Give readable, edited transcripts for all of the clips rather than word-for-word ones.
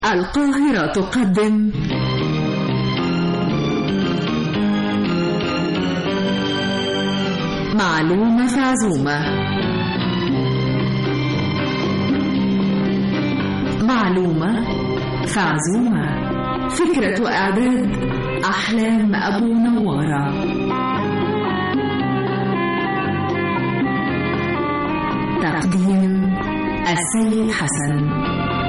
القاهرة تقدم معلومة في عزومة. معلومة في عزومة، فكرة وإعداد أحلام أبو نوارة. تقديم السيد حسن.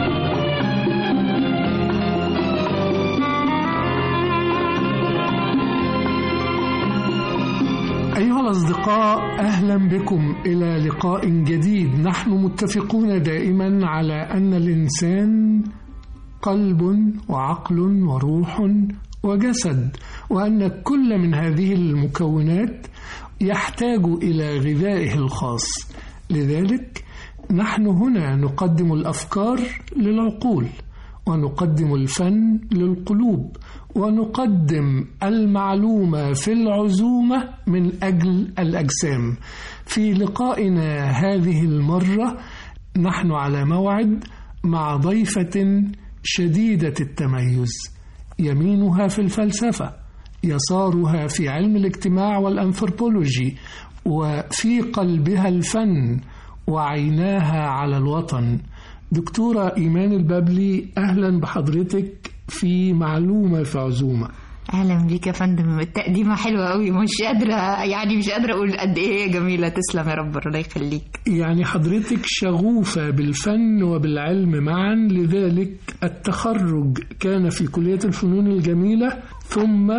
أيها الأصدقاء، أهلا بكم إلى لقاء جديد. نحن متفقون دائما على أن الإنسان قلب وعقل وروح وجسد، وأن كل من هذه المكونات يحتاج إلى غذائه الخاص. لذلك نحن هنا نقدم الأفكار للعقول، ونقدم الفن للقلوب، ونقدم المعلومة في العزومة من أجل الأجسام. في لقائنا هذه المرة نحن على موعد مع ضيفة شديدة التميز، يمينها في الفلسفة، يسارها في علم الاجتماع والأنثروبولوجي، وفي قلبها الفن، وعيناها على الوطن. دكتورة إيمان البابلي، أهلا بحضرتك في معلومة في عزومة. اهلا بيك يا فندم. التقديمه حلوه قوي، مش قادره اقول قد ايه جميله. تسلم يا رب، الله يخليك. يعني حضرتك شغوفه بالفن وبالعلم معا، لذلك التخرج كان في كليه الفنون الجميله، ثم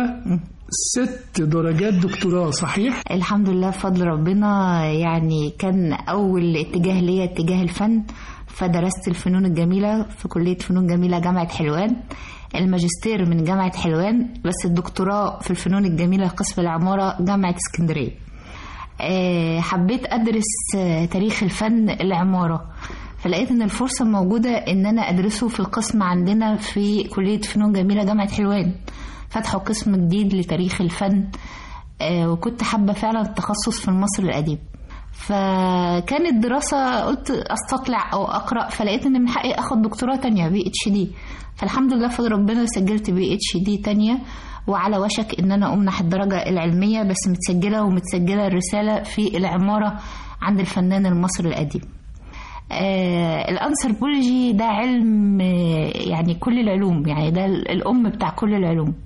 6 درجات دكتوراه، صحيح؟ الحمد لله بفضل ربنا. يعني كان اول اتجاه ليا اتجاه الفن، فدرست الفنون الجميله في كليه فنون جميله جامعه حلوان، الماجستير من جامعة حلوان، بس الدكتوراه في الفنون الجميلة قسم العمارة جامعة اسكندرية. حبيت أدرس تاريخ الفن العمارة، فلقيت أن الفرصة موجودة أن أنا أدرسه في القسم عندنا في كلية فنون جميلة جامعة حلوان. فتحوا قسم جديد لتاريخ الفن، وكنت حابة فعلا التخصص في المصري القديم. فكانت دراسة قلت أستطلع أو أقرأ، فلقيت أن من حقي أخذ دكتوراه تانية PhD. فالحمد لله بفضل ربنا سجلت PhD تانية، وعلى وشك ان انا امنح الدرجة العلمية، بس متسجلة الرسالة في العمارة عند الفنان المصري القديم. الأنثروبولوجي ده علم يعني كل العلوم، يعني ده الأم بتاع كل العلوم.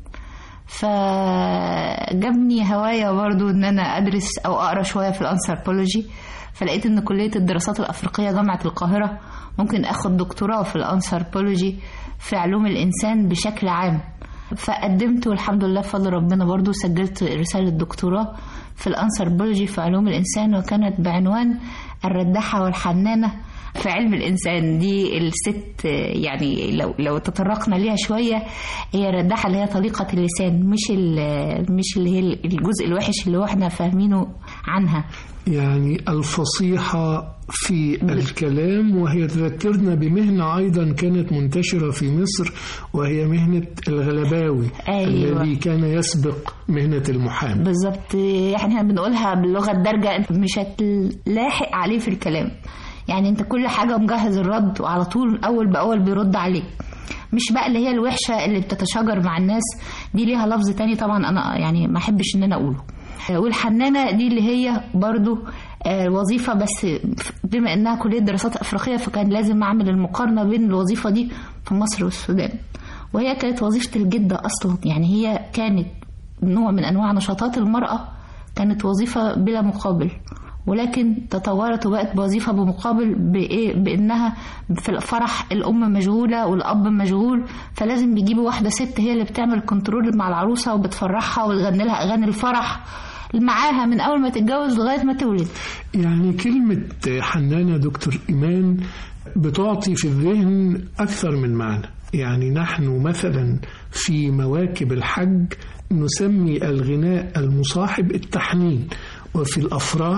فجبني هواية برضو ان انا ادرس او اقرأ شوية في الأنثروبولوجي، فلقيت ان كلية الدراسات الأفريقية جامعة القاهرة ممكن اخد دكتوراه في الأنثروبولوجي في علوم الإنسان بشكل عام. فقدمت والحمد لله بفضل ربنا برضو سجلت رسالة دكتوراه في الأنثروبولوجي في علوم الإنسان، وكانت بعنوان الرداحة والحنانة في علم الإنسان. دي الست يعني لو تطرقنا ليها شوية، هي الرداحة اللي هي طليقة اللسان، مش اللي هي الجزء الوحش اللي احنا فاهمينه عنها، يعني الفصيحة في الكلام. وهي تذكرنا بمهنة أيضا كانت منتشرة في مصر، وهي مهنة الغلباوي. أيوة. الذي كان يسبق مهنة المحامي بالضبط. احنا بنقولها باللغة الدارجة، مش هتلاحق عليه في الكلام، يعني انت كل حاجة مجهز الرد، وعلى طول أول بأول بيرد عليك. مش بقى اللي هي الوحشة اللي بتتشاجر مع الناس، دي ليها لفظ تاني طبعا أنا يعني ما أحبش إن أنا أقوله. والحنانة دي اللي هي برضو وظيفة، بس بما أنها كلية دراسات أفريقية فكان لازم أعمل المقارنة بين الوظيفة دي في مصر والسودان. وهي كانت وظيفة الجدة أصلا، يعني هي كانت نوع من أنواع نشاطات المرأة، كانت وظيفة بلا مقابل، ولكن تطورت وبقت بوظيفة بمقابل بأنها في الفرح الأم مشغولة والأب مشغول، فلازم بيجيبوا واحدة ست هي اللي بتعمل كنترول مع العروسة وبتفرحها وتغني لها أغاني الفرح معاها من أول ما تتجوز لغاية ما تولد. يعني كلمة حنانة دكتور إيمان بتعطي في الذهن أكثر من معنى. يعني نحن مثلا في مواكب الحج نسمي الغناء المصاحب التحنين، وفي الأفراح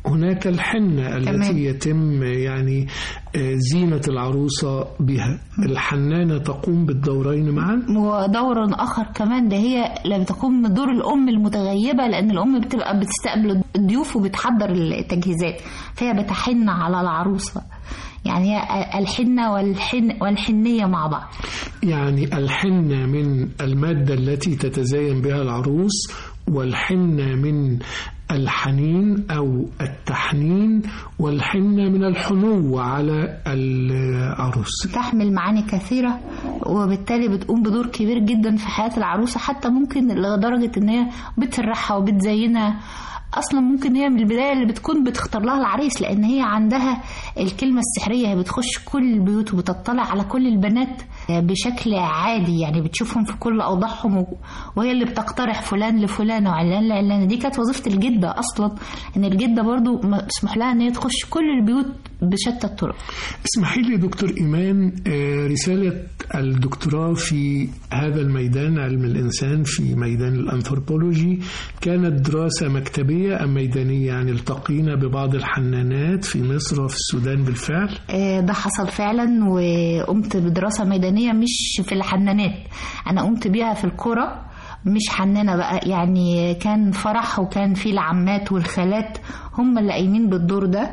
هناك الحنة التي يتم يعني زينة العروسة بها. الحنانة تقوم بالدورين معا، ودور آخر كمان ده هي اللي بتقوم بدور الأم المتغيبة، لأن الأم بتبقى بتستقبل الضيوف وبتحضر التجهيزات، فهي بتحن على العروسة. يعني الحنة والحنية مع بعض. يعني الحنة من المادة التي تتزين بها العروس، والحنة من الحنين أو التحنين، والحنة من الحنو على العروس. تحمل معاني كثيرة، وبالتالي بتقوم بدور كبير جدا في حياة العروسة، حتى ممكن لدرجة ان هي بتسرحها وبتزينها. اصلا ممكن هي من البدايه اللي بتكون بتختار لها العريس، لان هي عندها الكلمه السحريه، هي بتخش كل البيوت وبتطلع على كل البنات بشكل عادي، يعني بتشوفهم في كل اوضاعهم، وهي اللي بتقترح فلان لفلانه وعلان لعلانه. دي كانت وظيفه الجده اصلا، ان الجده برضو مسموح لها ان هي تخش كل البيوت بشتى الطرق. اسمحي لي دكتور إيمان، رسالة الدكتوراه في هذا الميدان، علم الإنسان في ميدان الأنثروبولوجي، كانت دراسة مكتبية أم ميدانية؟ يعني التقينا ببعض الحنانات في مصر وفي السودان بالفعل؟ ده حصل فعلا، وقمت بدراسة ميدانية مش في الحنانات، أنا قمت بيها في القرى، مش حنانة بقى. يعني كان فرح، وكان في العمات والخالات هم اللي قايمين بالدور ده،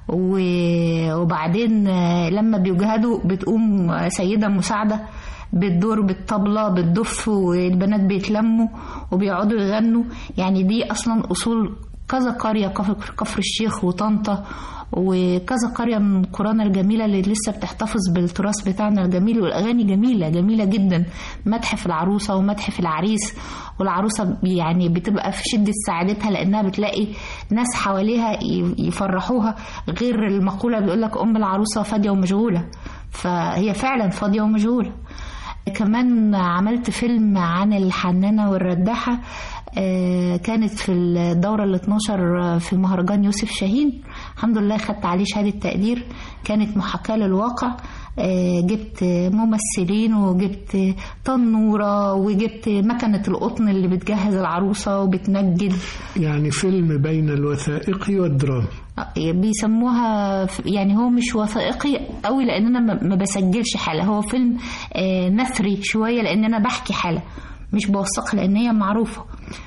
وبعدين لما بيجهدوا بتقوم سيدة مساعدة بالدور بالطبلة بالدف، والبنات بيتلموا وبيقعدوا يغنوا. يعني دي أصلا أصول كذا قرية، كفر الشيخ وطنطا وكذا قرية من قرانا الجميلة اللي لسه بتحتفظ بالتراث بتاعنا الجميل. والأغاني جميلة جميلة جدا، مدح في العروسة ومدح في العريس، والعروسة يعني بتبقى في شدة سعادتها لأنها بتلاقي ناس حواليها يفرحوها، غير المقولة بيقولك أم العروسة فاضية ومشغولة، فهي فعلا فاضية ومشغولة. كمان عملت فيلم عن الحنانة والرداحة، كانت في الدورة ال 12 في مهرجان يوسف شاهين، الحمد لله خدت عليه شهادة تقدير. كانت محاكاة للواقع، جبت ممثلين وجبت تنورة وجبت مكنة القطن اللي بتجهز العروسة وبتنجد. يعني فيلم بين الوثائقي والدرامي بيسموها، يعني هو مش وثائقي قوي لأن أنا ما بسجلش حالة، هو فيلم نثري شوية لأن أنا بحكي حالة مش بوثقها لأن هي معروفة.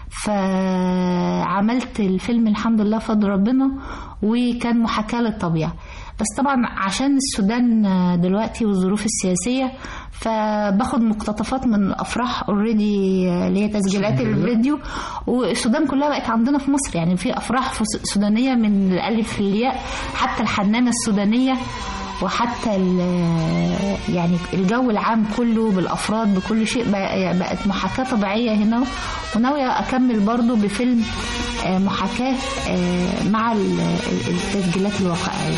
فعملت الفيلم الحمد لله فضل ربنا، وكان محاكاة للطبيعة. بس طبعا عشان السودان دلوقتي والظروف السياسية، فباخد مقتطفات من أفراح اوريدي اللي هي تسجيلات الفيديو، والسودان كلها بقت عندنا في مصر. يعني في أفراح سودانية من الألف للياء، حتى الحنانة السودانية، وحتى يعني الجو العام كله بالأفراد بكل شيء بقت محاكاة طبيعية هنا. وناوية أكمل برضو بفيلم محاكاة مع التسجيلات الواقعية.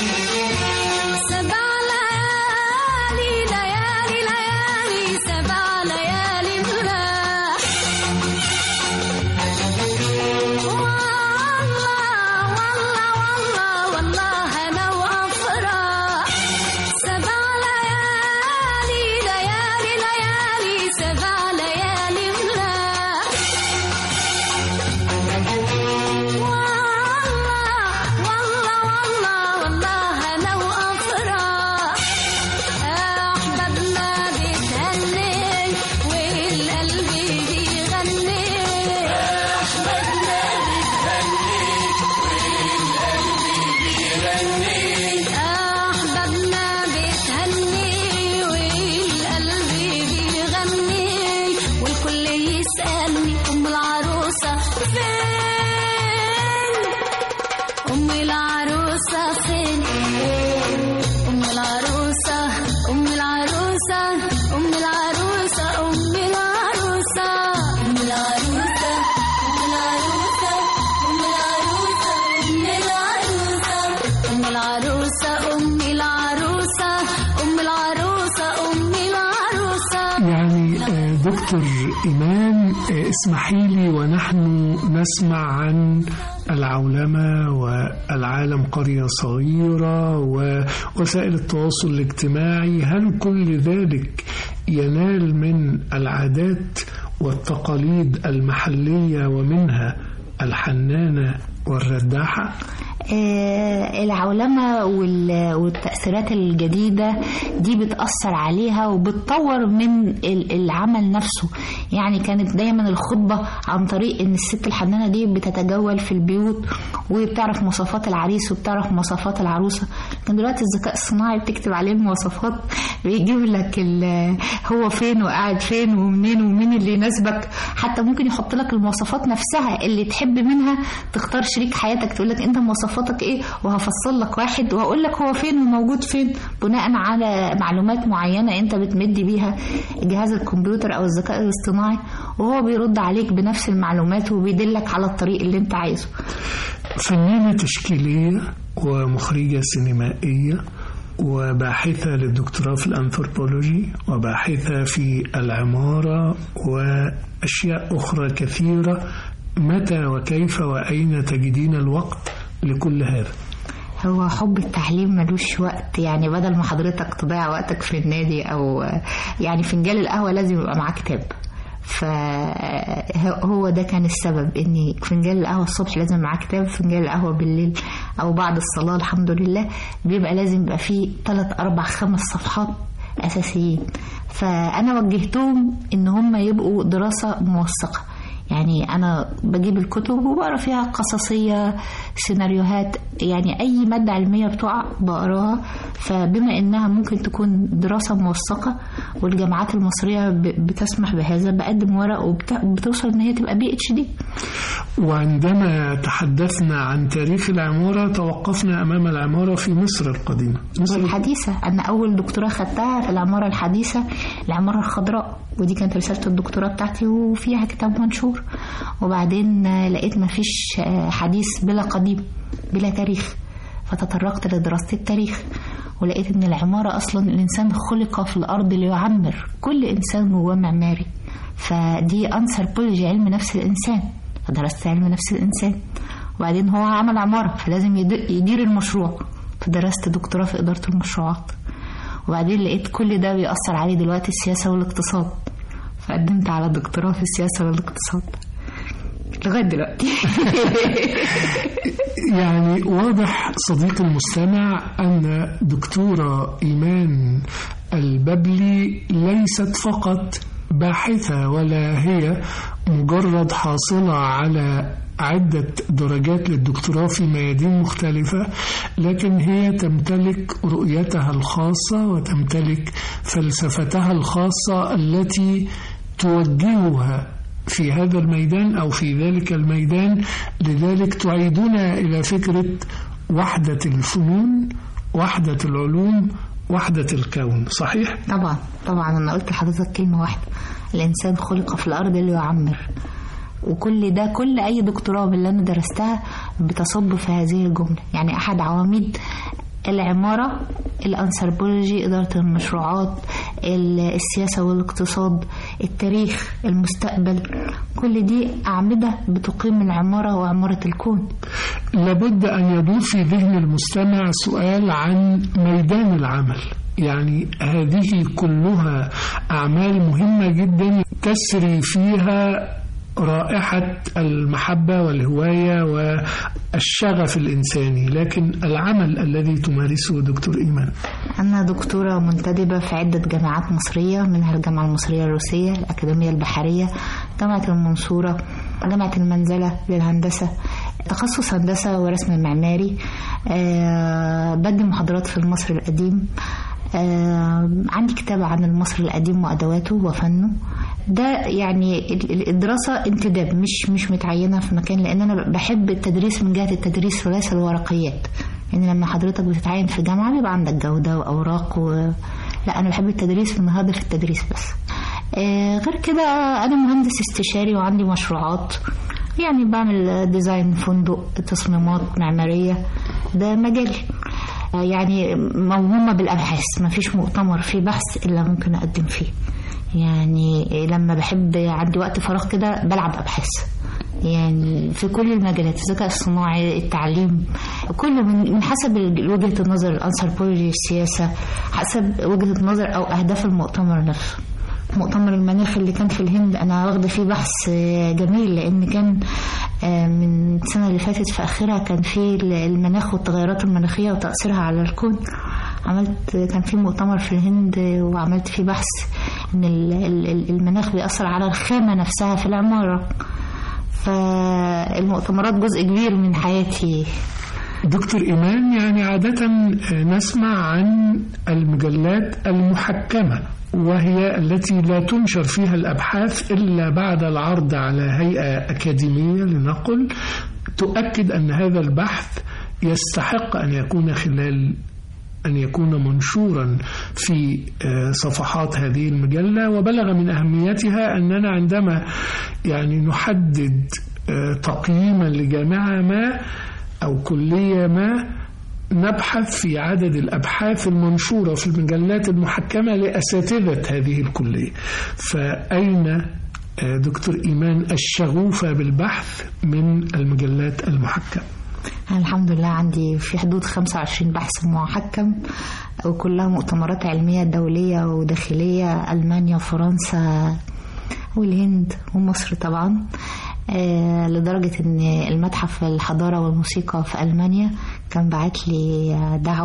دكتور إيمان، اسمحي لي ونحن نسمع عن العولمة والعالم قرية صغيرة ووسائل التواصل الاجتماعي، هل كل ذلك ينال من العادات والتقاليد المحلية ومنها الحنانة والرداحة؟ العولمة والتأثيرات الجديدة دي بتأثر عليها وبتطور من العمل نفسه. يعني كانت دايما الخطبة عن طريق ان الست الحنانة دي بتتجول في البيوت وبتعرف مواصفات العريس وبتعرف مواصفات العروسة. لكن دلوقتي الذكاء الصناعي بتكتب عليه المواصفات بيجيب لك هو فين وقاعد فين ومنين ومين اللي يناسبك. حتى ممكن يحط لك المواصفات نفسها اللي تحب منها، تختار شريك حياتك تقول لك انت مواصفاتك ايه وهفصل لك واحد وهقول لك هو فين وموجود فين بناء على معلومات معينة انت بتمدي بيها جهاز الكمبيوتر او الذكاء الاصطناعي، وهو بيرد عليك بنفس المعلومات وبيدلك على الطريق اللي انت عايزه. فنانة تشكيلية ومخرجة سينمائية وباحثة للدكتوراه في الأنثروبولوجي وباحثة في العمارة وأشياء أخرى كثيرة. متى وكيف وأين تجدين الوقت لكل هذا؟ هو حب التعليم ملوش وقت. يعني بدل ما حضرتك تضيع وقتك في النادي أو يعني فنجان القهوة لازم يبقى معاه كتاب. فهو ده كان السبب، اني فنجان القهوة الصبح لازم معاه كتاب، فنجان القهوة بالليل او بعد الصلاة الحمد لله بيبقى لازم يبقى فيه 3 4 5 صفحات اساسيين. فانا وجهتهم ان هم يبقوا دراسة موثقة. يعني أنا بجيب الكتب وبقرأ فيها قصصية، سيناريوهات، يعني أي مادة علمية بتقع بقراها. فبما إنها ممكن تكون دراسة موثقة والجامعات المصرية بتسمح بهذا، بقدم ورق وبتوصل إن هي تبقى PhD. وعندما تحدثنا عن تاريخ العمارة توقفنا أمام العمارة في مصر القديمة، مصر الحديثة. أنا أول دكتوراه خدتها في العمارة الحديثة، العمارة الخضراء، ودي كانت رسالة الدكتوراه بتاعتي وفيها كتاب منشور. وبعدين لقيت مفيش حديث بلا قديم بلا تاريخ، فتطرقت لدراسة التاريخ ولقيت ان العمارة اصلا الانسان خلق في الارض ليعمر، كل انسان جواه معماري. فدي أنثروبولوجي، علم نفس الانسان، فدرست علم نفس الانسان. وبعدين هو عمل عمارة فلازم يدير المشروع، فدرست دكتوراه في إدارة المشروعات. وبعدين لقيت كل ده بيأثر عليه دلوقتي السياسة والاقتصاد، فقدمت على دكتوراه في السياسة والاقتصاد لغاية دلوقتي. يعني واضح صديق المستمع أن دكتورة إيمان الببلي ليست فقط باحثة، ولا هي مجرد حاصلة على عدة درجات للدكتوراه في ميادين مختلفة، لكن هي تمتلك رؤيتها الخاصة وتمتلك فلسفتها الخاصة التي توجهها في هذا الميدان أو في ذلك الميدان. لذلك تعيدنا إلى فكرة وحدة الفنون، وحدة العلوم، وحدة الكون. صحيح؟ طبعا أنا قلت لحضرتك كلمة واحدة، الإنسان خلق في الأرض ليعمر. وكل ده، كل أي دكتوراه اللي أنا درستها بتصب في هذه الجملة. يعني أحد عواميد العمارة الأنثروبولوجي، إدارة المشروعات، السياسة والاقتصاد، التاريخ، المستقبل، كل دي أعمدة بتقيم العمارة وعمارة الكون. لابد أن يدور في ذهن المستمع سؤال عن ميدان العمل. يعني هذه كلها أعمال مهمة جدا تسري فيها رائحة المحبة والهواية والشغف الإنساني، لكن العمل الذي تمارسه دكتور إيمان؟ أنا دكتورة منتدبة في عدة جامعات مصرية، منها الجامعة المصرية الروسية، الأكاديمية البحرية، جامعة المنصورة، جامعة المنزلة للهندسة، تخصص هندسة ورسم معماري. بقدم محاضرات في المصري القديم. عندي كتاب عن المصري القديم وأدواته وفنه. ده يعني الدراسة انتداب، مش متعينة في مكان، لأن أنا بحب التدريس من جهة التدريس وليس الورقيات. يعني لما حضرتك بتتعين في جامعة بيبقى عندك جودة وأوراق لا، أنا بحب التدريس من هدف التدريس بس. غير كده أنا مهندس استشاري وعندي مشروعات، يعني بعمل ديزاين فندق، تصميمات معمارية، ده مجالي. يعني موهومة بالأبحاث، ما فيش مؤتمر فيه بحث إلا ممكن أقدم فيه. يعني لما بحب عندي وقت فراغ كده بلعب أبحاث، يعني في كل المجالات، الذكاء الصناعي، التعليم، كله من حسب وجهة النظر، الأنثروبولوجي، السياسة، حسب وجهة النظر أو أهداف المؤتمر نفسه. مؤتمر المناخ اللي كان في الهند أنا واخدة فيه بحث جميل، لأن كان من السنة اللي فاتت في آخرها كان في المناخ والتغيرات المناخية وتأثيرها على الكون. كان في مؤتمر في الهند وعملت فيه بحث إن المناخ بيأثر على الخامة نفسها في العمارة. فالمؤتمرات جزء كبير من حياتي. دكتور إيمان، يعني عادة نسمع عن المجلات المحكمة، وهي التي لا تنشر فيها الأبحاث إلا بعد العرض على هيئة أكاديمية لنقل تؤكد أن هذا البحث يستحق أن يكون منشورا في صفحات هذه المجلة. وبلغ من أهميتها أننا عندما يعني نحدد تقييما لجامعة ما أو كلية ما نبحث في عدد الأبحاث المنشورة في المجلات المحكمة لأساتذة هذه الكلية. فأين دكتور إيمان الشغوفة بالبحث من المجلات المحكمة؟ الحمد لله عندي في حدود 25 بحث محكم، وكلها مؤتمرات علمية دولية وداخلية، ألمانيا وفرنسا والهند ومصر طبعا. لدرجة ان المتحف الحضارة والموسيقى في ألمانيا كان بعت لي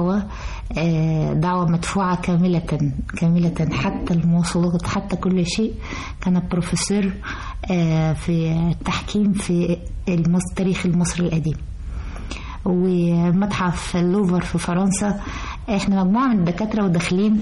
دعوة مدفوعة كاملة حتى المواصلات حتى كل شيء. كان بروفيسور في التحكيم في التاريخ المصري القديم. ومتحف اللوفر في فرنسا احنا مجموعة من الدكاترة وداخلين،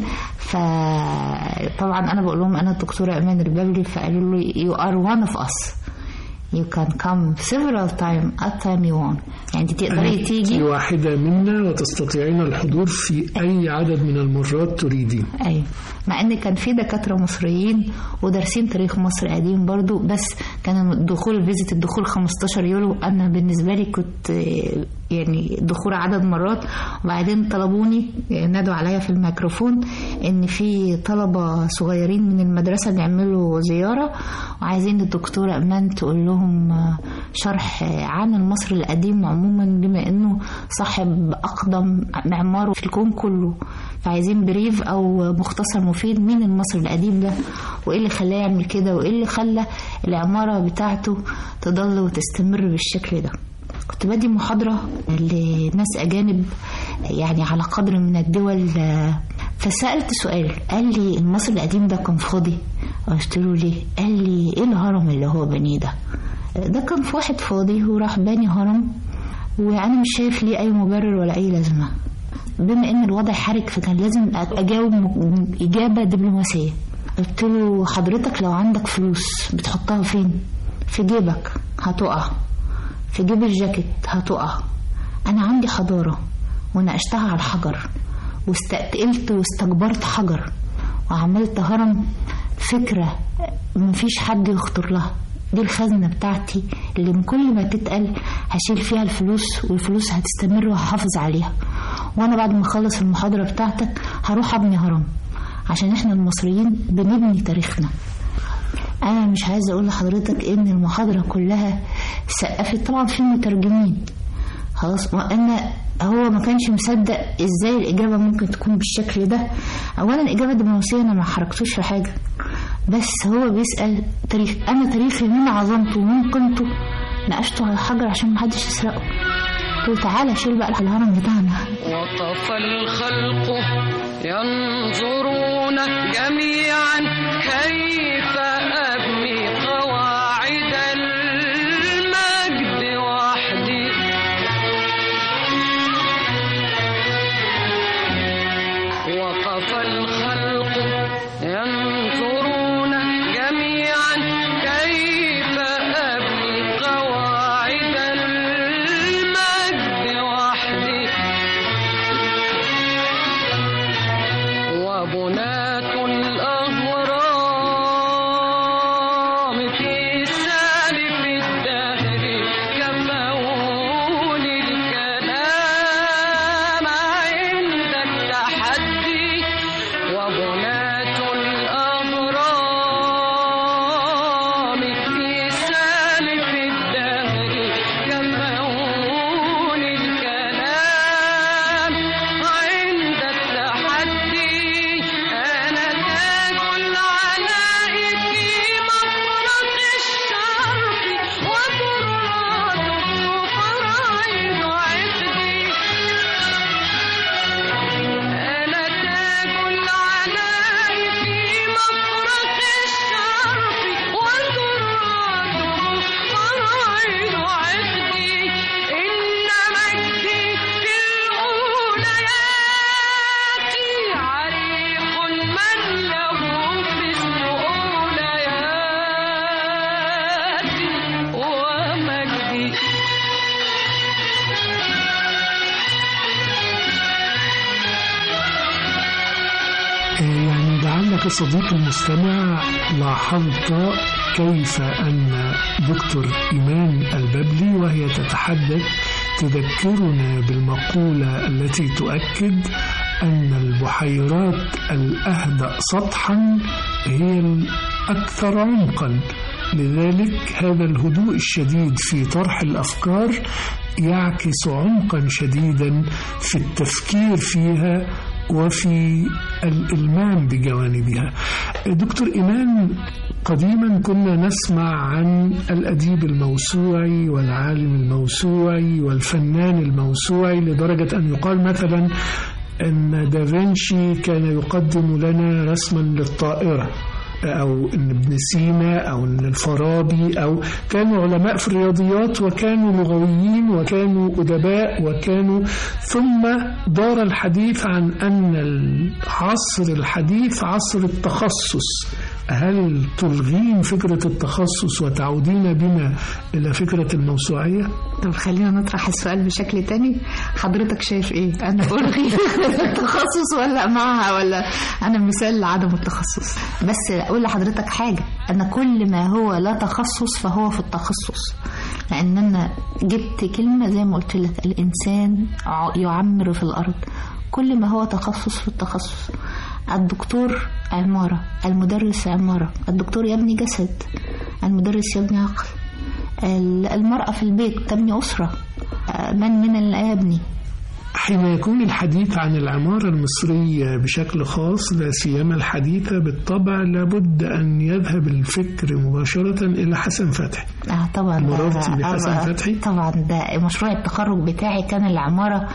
فطبعا انا بقول لهم انا الدكتورة ايمان الربابلي، فقالوا لي you are one of us, you can come several times at time you want. يعني تقدري تيجي واحدة منا وتستطيعين الحضور في أي عدد من المرات تريدين. أي، مع أن كان في دكاترة مصريين ودارسين تاريخ مصر قديم برضو، بس كان الدخول 15 يورو. أنا بالنسبة لي كنت يعني دخول عدد مرات. وبعدين طلبوني، نادوا عليا في الميكروفون ان في طلبة صغيرين من المدرسة بيعملوا زيارة وعايزين الدكتورة ايمان تقول لهم شرح عن المصري القديم عموما، بما انه صاحب اقدم معمار في الكون كله. فعايزين بريف او مختصر مفيد من المصري القديم ده، وايه اللي خلاه يعمل كده، وايه اللي خلى العمارة بتاعته تضل وتستمر بالشكل ده. كنت بدي محاضرة لناس أجانب يعني على قدر من الدول، فسألت سؤال، قال لي المصري القديم ده كان فاضي؟ قلت له ليه؟ قال لي ايه الهرم اللي هو بنيه ده كان في واحد فاضي وراح باني هرم، وأنا مش شايف ليه أي مبرر ولا أي لازمة. بما إن الوضع حرج فكان لازم أجاوب إجابة دبلوماسية. قلت له حضرتك لو عندك فلوس بتحطها فين؟ في جيبك هتقع، في جيب الجاكيت هتقع. أنا عندي حضارة وناقشتها على الحجر، واستقلت واستكبرت حجر، وعملت هرم فكرة مفيش حد يخطر لها. دي الخزنة بتاعتي اللي من كل ما تتقل هشيل فيها الفلوس، والفلوس هتستمر وهحافظ عليها. وأنا بعد ما أخلص المحاضرة بتاعتك هروح أبني هرم، عشان إحنا المصريين بنبني تاريخنا. أنا مش عايزة أقول لحضرتك إن المحاضرة كلها سقفت، طبعا في مترجمين خلاص، وأنا هو ما كانش مصدق إزاي الإجابة ممكن تكون بالشكل ده. أولا إجابة دبلوماسية أنا ما حركتوش في حاجة، بس هو بيسأل تاريخ. أنا تاريخي من عظمته ومن قيمته ناقشته على الحجر عشان محدش يسرقه. قلت تعالى شيل بقى الهرم بتاعنا. وقف الخلق ينظرون جميعا كيف أبني قواعد المجد وحدي. وقف الخلق ينظرون جميعا كيف أبني قواعد المجد وحدي. وبنات الأهرام صديقي المستمع لاحظت كيف أن دكتور إيمان البابلي وهي تتحدث تذكرنا بالمقولة التي تؤكد أن البحيرات الأهدأ سطحا هي الأكثر عمقا. لذلك هذا الهدوء الشديد في طرح الأفكار يعكس عمقا شديدا في التفكير فيها وفي الإلمام بجوانبها. دكتور إيمان، قديما كنا نسمع عن الأديب الموسوعي والعالم الموسوعي والفنان الموسوعي، لدرجة أن يقال مثلا أن دافنشي كان يقدم لنا رسما للطائرة، أو أن ابن سينا أو أن الفارابي، أو كانوا علماء في الرياضيات وكانوا لغويين وكانوا أدباء وكانوا، ثم دار الحديث عن أن العصر الحديث عصر التخصص. هل تلغين فكرة التخصص وتعودين بنا إلى فكرة الموسوعية؟ طب خلينا نطرح السؤال بشكل تاني. حضرتك شايف إيه؟ أنا ألغي التخصص ولا معها، ولا أنا مثال لعدم التخصص؟ بس أقول لحضرتك حاجة، أنا كل ما هو لا تخصص فهو في التخصص، لأن أنا جبت كلمة زي ما قلت لك، الإنسان يعمر في الأرض. كل ما هو تخصص في التخصص. الدكتور عمارة، المدرس عمارة، الدكتور يبني جسد، المدرس يبني عقل، المرأة في البيت تبني أسرة، من لا يبني. حين يكون الحديث عن العمارة المصرية بشكل خاص، لا سيما الحديثة بالطبع، لابد أن يذهب الفكر مباشرة إلى حسن فتحي. طبعا مررت بحسن فتحي. طبعا ده مشروع التخرج بتاعي كان العمارة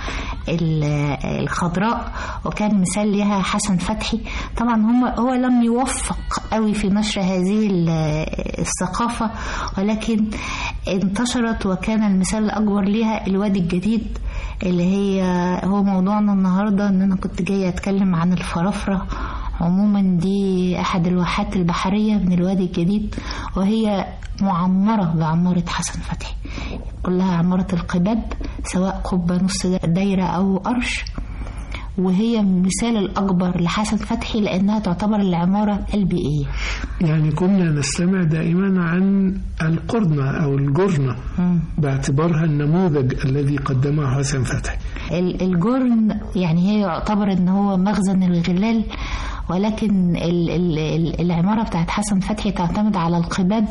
الخضراء، وكان مثال لها حسن فتحي. طبعا هو لم يوفق قوي في نشر هذه الثقافة، ولكن انتشرت، وكان المثال الأكبر لها الوادي الجديد، اللي هو موضوعنا النهاردة. ان انا كنت جاية اتكلم عن الفرافرة. عموما دي احد الواحات البحرية من الوادي الجديد، وهي معمرة بعمارة حسن فتحي، كلها عمارة القباب، سواء قبة نص دايرة او قرش. وهي المثال الأكبر لحسن فتحي لأنها تعتبر العمارة البيئية. يعني كنا نستمع دائما عن القرنة أو الجرنة باعتبارها النموذج الذي قدمه حسن فتحي. الجرن يعني هي يعتبر أنه هو مخزن الغلال، ولكن العمارة بتاعت حسن فتحي تعتمد على القباب.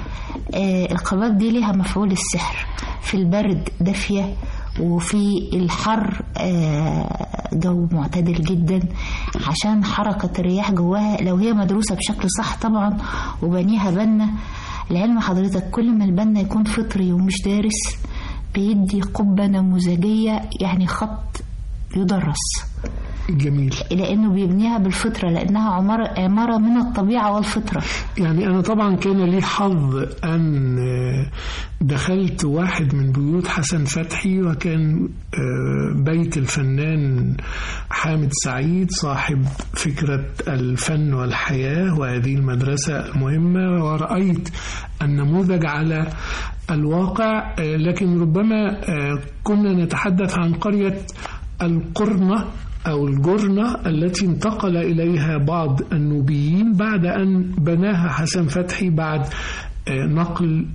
القباب دي لها مفعول السحر، في البرد دافية، وفي الحر جو معتدل جدا، عشان حركة الرياح جواها لو هي مدروسة بشكل صح طبعا وبنيها بنا. العلم حضرتك كل ما البنا يكون فطري ومش دارس بيدي قبة نموذجية، يعني خط يدرس. جميل. لأنه بيبنيها بالفطرة، لأنها عمارة من الطبيعة والفطرة. يعني أنا طبعا كان لي حظ أن دخلت واحد من بيوت حسن فتحي، وكان بيت الفنان حامد سعيد صاحب فكرة الفن والحياة وهذه المدرسة المهمة، ورأيت النموذج على الواقع. لكن ربما كنا نتحدث عن قرية القرنة أو الجرنة التي انتقل إليها بعض النوبيين بعد أن بناها حسن فتحي، بعد نقل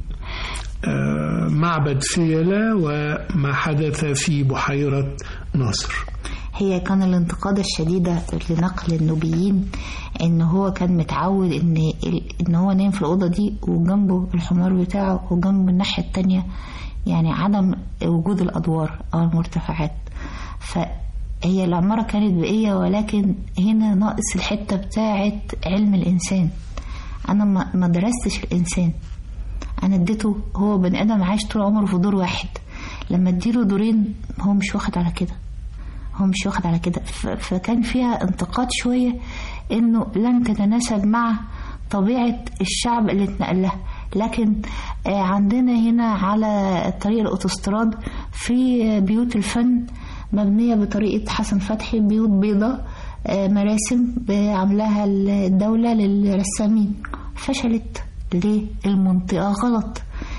معبد فيلة وما حدث في بحيرة ناصر. هي كان الانتقاد الشديد لنقل النوبيين ان هو كان متعود ان هو نايم في الأوضة دي وجنبه الحمار بتاعه وجنبه الناحية التانية، يعني عدم وجود الأدوار أو المرتفعات. فهي العمارة كانت بيئية، ولكن هنا ناقص الحتة بتاعة علم الإنسان. أنا ما درستش الإنسان، أنا اديته، هو بني آدم عايش طول عمره في دور واحد، لما اديله دورين هو مش واخد على كده. فكان فيها انتقاد شوية إنه لن تتناسب مع طبيعة الشعب اللي اتنقل له. لكن عندنا هنا على طريق الأوتوستراد في بيوت الفن مبنية بطريقة حسن فتحي، بيوت بيضة، مراسم عملها الدولة للرسامين، فشلت. ليه؟ المنطقة غلط.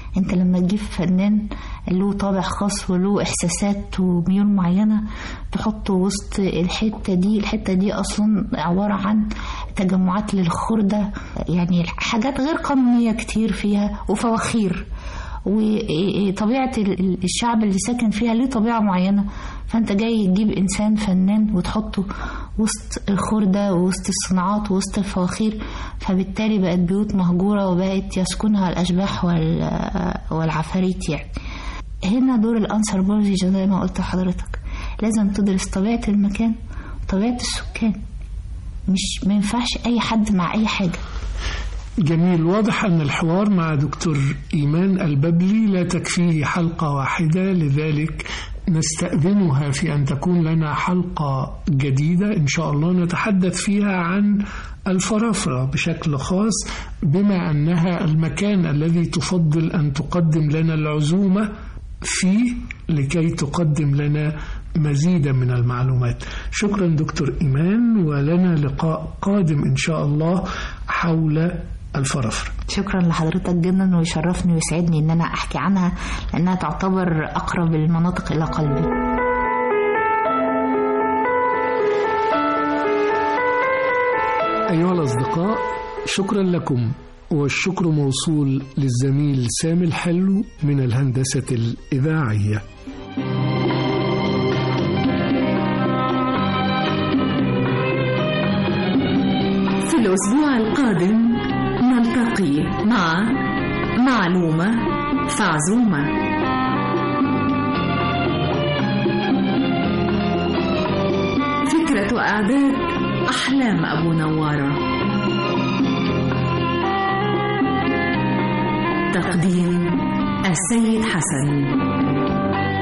انت لما تجيب فنان له طابع خاص وله احساسات وميول معينة تحطه وسط الحتة دي اصلا عبارة عن تجمعات للخردة، يعني حاجات غير قانونية كتير فيها وفواخير، وطبيعة الشعب اللي ساكن فيها ليه طبيعة معينة، فانت جاي تجيب انسان فنان وتحطه وسط الخردة ووسط الصناعات ووسط الفواخير، فبالتالي بقت بيوت مهجورة وبقت يسكنها الأشباح والعفاريت. يعني هنا دور الأنثروبولوجي زي ما قلت لحضرتك، لازم تدرس طبيعة المكان وطبيعة السكان، مش ما ينفعش أي حد مع أي حاجة. جميل. واضح أن الحوار مع دكتور إيمان الببلي لا تكفيه حلقة واحدة، لذلك نستأذنها في أن تكون لنا حلقة جديدة إن شاء الله نتحدث فيها عن الفرافرة بشكل خاص، بما أنها المكان الذي تفضل أن تقدم لنا العزومة فيه لكي تقدم لنا مزيدا من المعلومات. شكرا دكتور إيمان، ولنا لقاء قادم إن شاء الله حول الفرافرة. شكرا لحضرتك جدا، ويشرفني ويسعدني ان انا احكي عنها لانها تعتبر اقرب المناطق الى قلبي. ايها الاصدقاء، شكرا لكم، والشكر موصول للزميل سامي الحلو من الهندسة الإذاعية. في الأسبوع القادم نلتقي مع معلومة فعزومة. فكرة إعداد أحلام أبو نوارة. تقديم السيد حسن.